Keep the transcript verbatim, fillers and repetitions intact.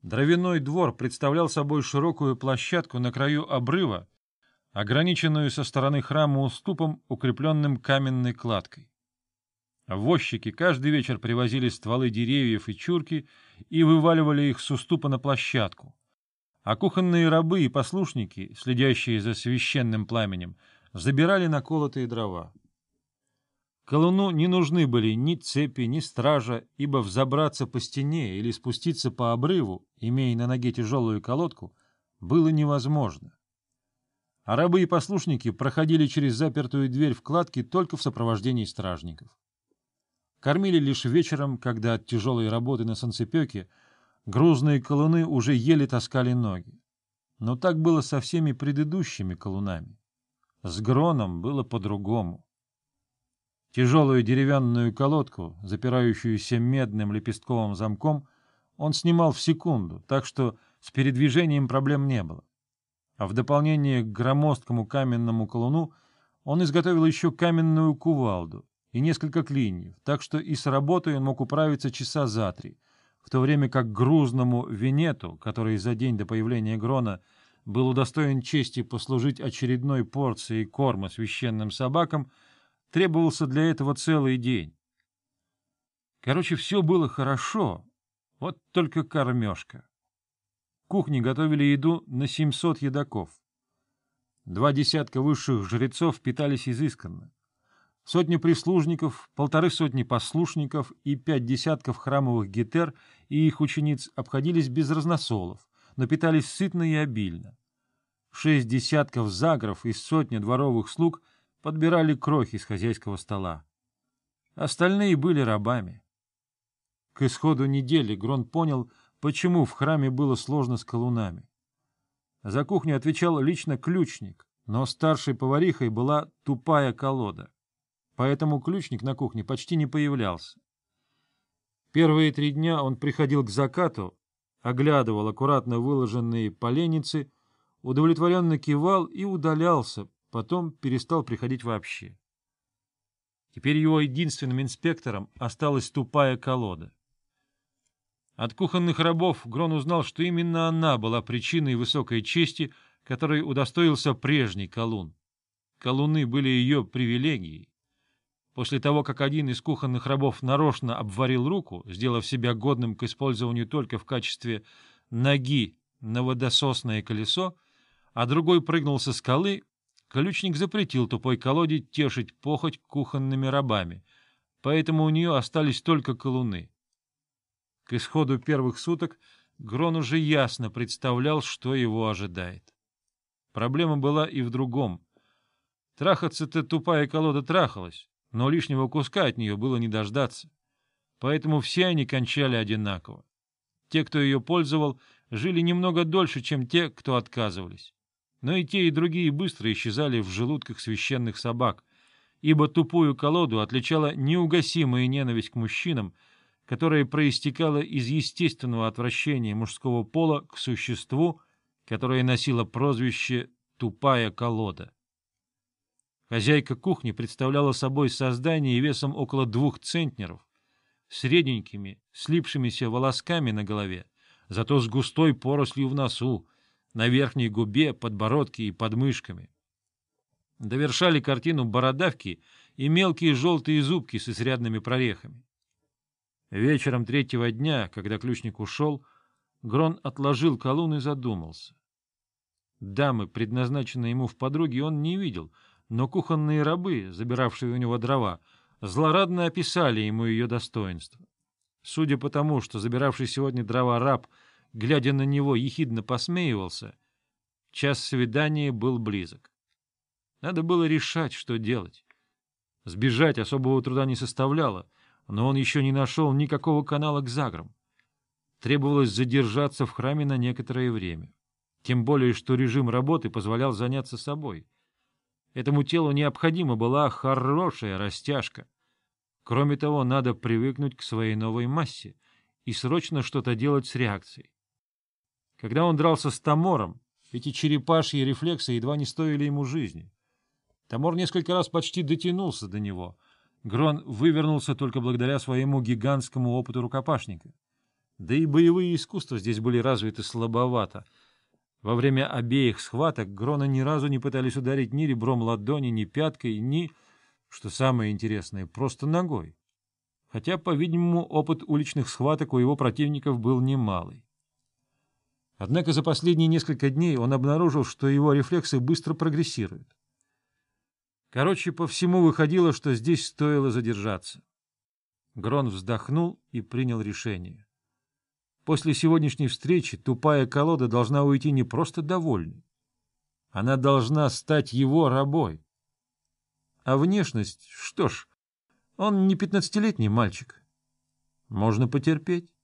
Дровяной двор представлял собой широкую площадку на краю обрыва, ограниченную со стороны храма уступом, укрепленным каменной кладкой. Возчики каждый вечер привозили стволы деревьев и чурки и вываливали их с уступа на площадку, а кухонные рабы и послушники, следящие за священным пламенем, забирали наколотые дрова. Колуну не нужны были ни цепи, ни стража, ибо взобраться по стене или спуститься по обрыву, имея на ноге тяжелую колодку, было невозможно. А рабы и послушники проходили через запертую дверь в кладке только в сопровождении стражников. Кормили лишь вечером, когда от тяжелой работы на санцепёке грузные колуны уже еле таскали ноги. Но так было со всеми предыдущими колунами. С Гроном было по-другому. Тяжелую деревянную колодку, запирающуюся медным лепестковым замком, он снимал в секунду, так что с передвижением проблем не было. А в дополнение к громоздкому каменному колуну он изготовил еще каменную кувалду и несколько клиньев, так что и с работой он мог управиться часа за три, в то время как грузному Венету, который за день до появления Грона был удостоен чести послужить очередной порцией корма священным собакам, требовался для этого целый день. Короче, все было хорошо, вот только кормежка. В кухне готовили еду на семьсот едоков. Два десятка высших жрецов питались изысканно. Сотни прислужников, полторы сотни послушников и пять десятков храмовых гетер и их учениц обходились без разносолов, но питались сытно и обильно. Шесть десятков загров и сотня дворовых слуг подбирали крохи с хозяйского стола. Остальные были рабами. К исходу недели Грон понял, почему в храме было сложно с колунами. За кухню отвечал лично ключник, но старшей поварихой была тупая колода. Поэтому ключник на кухне почти не появлялся. Первые три дня он приходил к закату, оглядывал аккуратно выложенные поленницы, удовлетворенно кивал и удалялся, потом перестал приходить вообще. Теперь его единственным инспектором осталась тупая колода. От кухонных рабов Грон узнал, что именно она была причиной высокой чести, которой удостоился прежний колун. Колуны были ее привилегией. После того, как один из кухонных рабов нарочно обварил руку, сделав себя годным к использованию только в качестве ноги на водососное колесо, а другой прыгнул со скалы, ключник запретил тупой колоде тешить похоть кухонными рабами, поэтому у нее остались только колуны. К исходу первых суток Грон уже ясно представлял, что его ожидает. Проблема была и в другом. Трахаться-то тупая колода трахалась, но лишнего куска от нее было не дождаться. Поэтому все они кончали одинаково. Те, кто ее пользовал, жили немного дольше, чем те, кто отказывались. Но и те, и другие быстро исчезали в желудках священных собак, ибо тупую колоду отличала неугасимая ненависть к мужчинам, которая проистекала из естественного отвращения мужского пола к существу, которое носило прозвище «тупая колода». Хозяйка кухни представляла собой создание весом около двух центнеров, с реденькими, слипшимися волосками на голове, зато с густой порослью в носу, на верхней губе, подбородке и подмышками. Довершали картину бородавки и мелкие желтые зубки с изрядными прорехами. Вечером третьего дня, когда ключник ушел, Грон отложил колун и задумался. Дамы, предназначенной ему в подруги, он не видел, но кухонные рабы, забиравшие у него дрова, злорадно описали ему ее достоинство. Судя по тому, что забиравший сегодня дрова раб, глядя на него, ехидно посмеивался, час свидания был близок. Надо было решать, что делать. Сбежать особого труда не составляло, но он еще не нашел никакого канала к заграм. Требовалось задержаться в храме на некоторое время. Тем более, что режим работы позволял заняться собой. Этому телу необходима была хорошая растяжка. Кроме того, надо привыкнуть к своей новой массе и срочно что-то делать с реакцией. Когда он дрался с Тамором, эти черепашьи рефлексы едва не стоили ему жизни. Тамор несколько раз почти дотянулся до него. Грон вывернулся только благодаря своему гигантскому опыту рукопашника. Да и боевые искусства здесь были развиты слабовато. Во время обеих схваток Грона ни разу не пытались ударить ни ребром ладони, ни пяткой, ни, что самое интересное, просто ногой. Хотя, по-видимому, опыт уличных схваток у его противников был немалый. Однако за последние несколько дней он обнаружил, что его рефлексы быстро прогрессируют. Короче, по всему выходило, что здесь стоило задержаться. Грон вздохнул и принял решение. После сегодняшней встречи тупая колода должна уйти не просто довольной. Она должна стать его рабой. А внешность, что ж, он не пятнадцатилетний мальчик. Можно потерпеть.